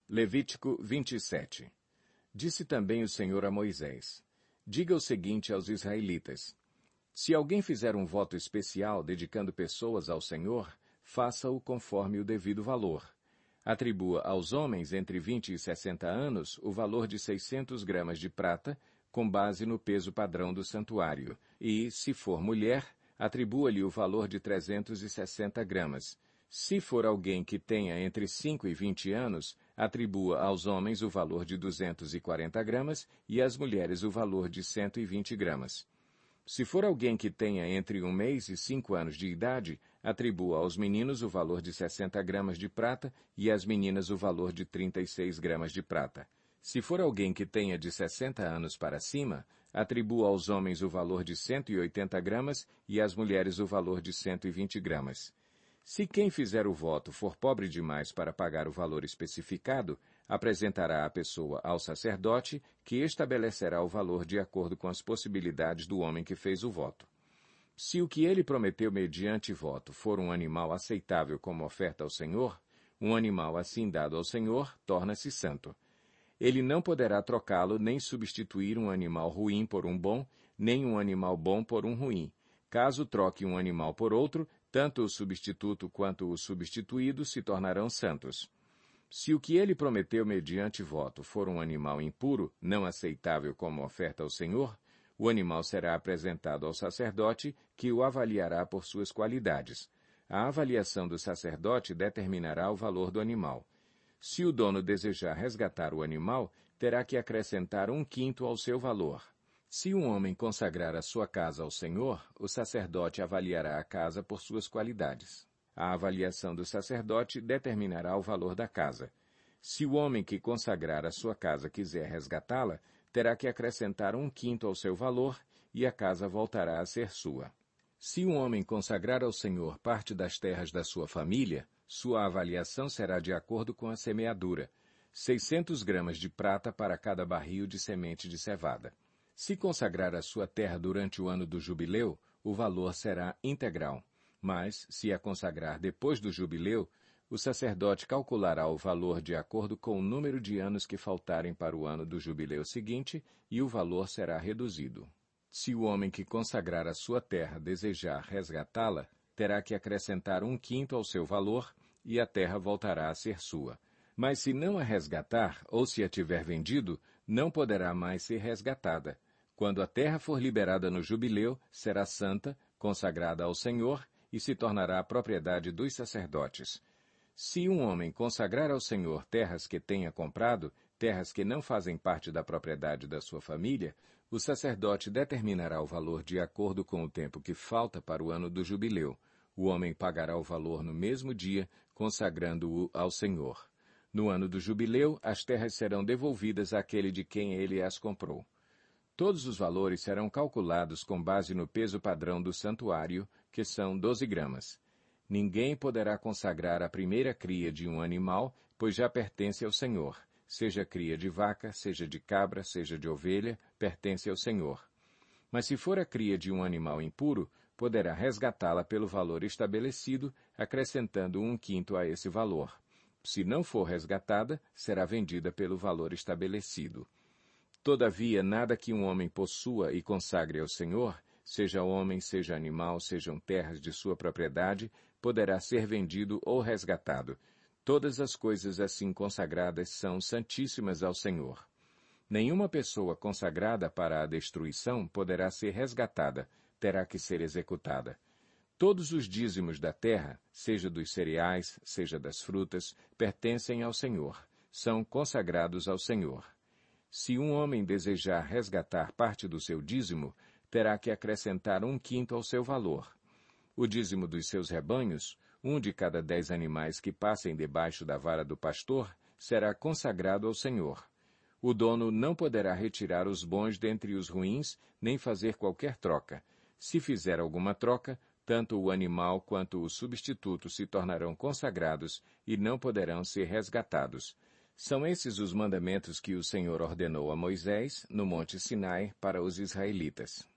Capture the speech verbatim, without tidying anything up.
Levítico vinte e sete. Disse também o Senhor a Moisés: Diga o seguinte aos israelitas: Se alguém fizer um voto especial dedicando pessoas ao Senhor, faça-o conforme o devido valor. Atribua aos homens entre vinte e sessenta anos o valor de seiscentos gramas de prata, com base no peso padrão do santuário, e, se for mulher, atribua-lhe o valor de trezentos e sessenta gramas. Se for alguém que tenha entre cinco e vinte anos, atribua aos homens o valor de duzentos e quarenta gramas e às mulheres o valor de cento e vinte gramas. Se for alguém que tenha entre um mês e cinco anos de idade, atribua aos meninos o valor de sessenta gramas de prata e às meninas o valor de trinta e seis gramas de prata. Se for alguém que tenha de sessenta anos para cima, atribua aos homens o valor de cento e oitenta gramas e às mulheres o valor de cento e vinte gramas. Se quem fizer o voto for pobre demais para pagar o valor especificado, apresentará a pessoa ao sacerdote, que estabelecerá o valor de acordo com as possibilidades do homem que fez o voto. Se o que ele prometeu mediante voto for um animal aceitável como oferta ao Senhor, um animal assim dado ao Senhor torna-se santo. Ele não poderá trocá-lo nem substituir um animal ruim por um bom, nem um animal bom por um ruim. Caso troque um animal por outro, tanto o substituto quanto o substituído se tornarão santos. Se o que ele prometeu mediante voto for um animal impuro, não aceitável como oferta ao Senhor, o animal será apresentado ao sacerdote, que o avaliará por suas qualidades. A avaliação do sacerdote determinará o valor do animal. Se o dono desejar resgatar o animal, terá que acrescentar um quinto ao seu valor. Se um homem consagrar a sua casa ao Senhor, o sacerdote avaliará a casa por suas qualidades. A avaliação do sacerdote determinará o valor da casa. Se o homem que consagrar a sua casa quiser resgatá-la, terá que acrescentar um quinto ao seu valor, e a casa voltará a ser sua. Se um homem consagrar ao Senhor parte das terras da sua família, sua avaliação será de acordo com a semeadura, seiscentos gramas de prata para cada barril de semente de cevada. Se consagrar a sua terra durante o ano do jubileu, o valor será integral. Mas, se a consagrar depois do jubileu, o sacerdote calculará o valor de acordo com o número de anos que faltarem para o ano do jubileu seguinte, e o valor será reduzido. Se o homem que consagrar a sua terra desejar resgatá-la, terá que acrescentar um quinto ao seu valor, e a terra voltará a ser sua. Mas se não a resgatar, ou se a tiver vendido, não poderá mais ser resgatada. Quando a terra for liberada no jubileu, será santa, consagrada ao Senhor, e se tornará propriedade dos sacerdotes. Se um homem consagrar ao Senhor terras que tenha comprado, terras que não fazem parte da propriedade da sua família, o sacerdote determinará o valor de acordo com o tempo que falta para o ano do jubileu. O homem pagará o valor no mesmo dia, consagrando-o ao Senhor. No ano do jubileu, as terras serão devolvidas àquele de quem ele as comprou. Todos os valores serão calculados com base no peso padrão do santuário, que são doze gramas. Ninguém poderá consagrar a primeira cria de um animal, pois já pertence ao Senhor. Seja cria de vaca, seja de cabra, seja de ovelha, pertence ao Senhor. Mas se for a cria de um animal impuro, poderá resgatá-la pelo valor estabelecido, acrescentando um quinto a esse valor. Se não for resgatada, será vendida pelo valor estabelecido. Todavia, nada que um homem possua e consagre ao Senhor, seja homem, seja animal, sejam terras de sua propriedade, poderá ser vendido ou resgatado. Todas as coisas assim consagradas são santíssimas ao Senhor. Nenhuma pessoa consagrada para a destruição poderá ser resgatada, terá que ser executada. Todos os dízimos da terra, seja dos cereais, seja das frutas, pertencem ao Senhor, são consagrados ao Senhor. Se um homem desejar resgatar parte do seu dízimo, terá que acrescentar um quinto ao seu valor. O dízimo dos seus rebanhos, um de cada dez animais que passem debaixo da vara do pastor, será consagrado ao Senhor. O dono não poderá retirar os bons dentre os ruins, nem fazer qualquer troca. Se fizer alguma troca, tanto o animal quanto o substituto se tornarão consagrados e não poderão ser resgatados. São esses os mandamentos que o Senhor ordenou a Moisés, no Monte Sinai, para os israelitas.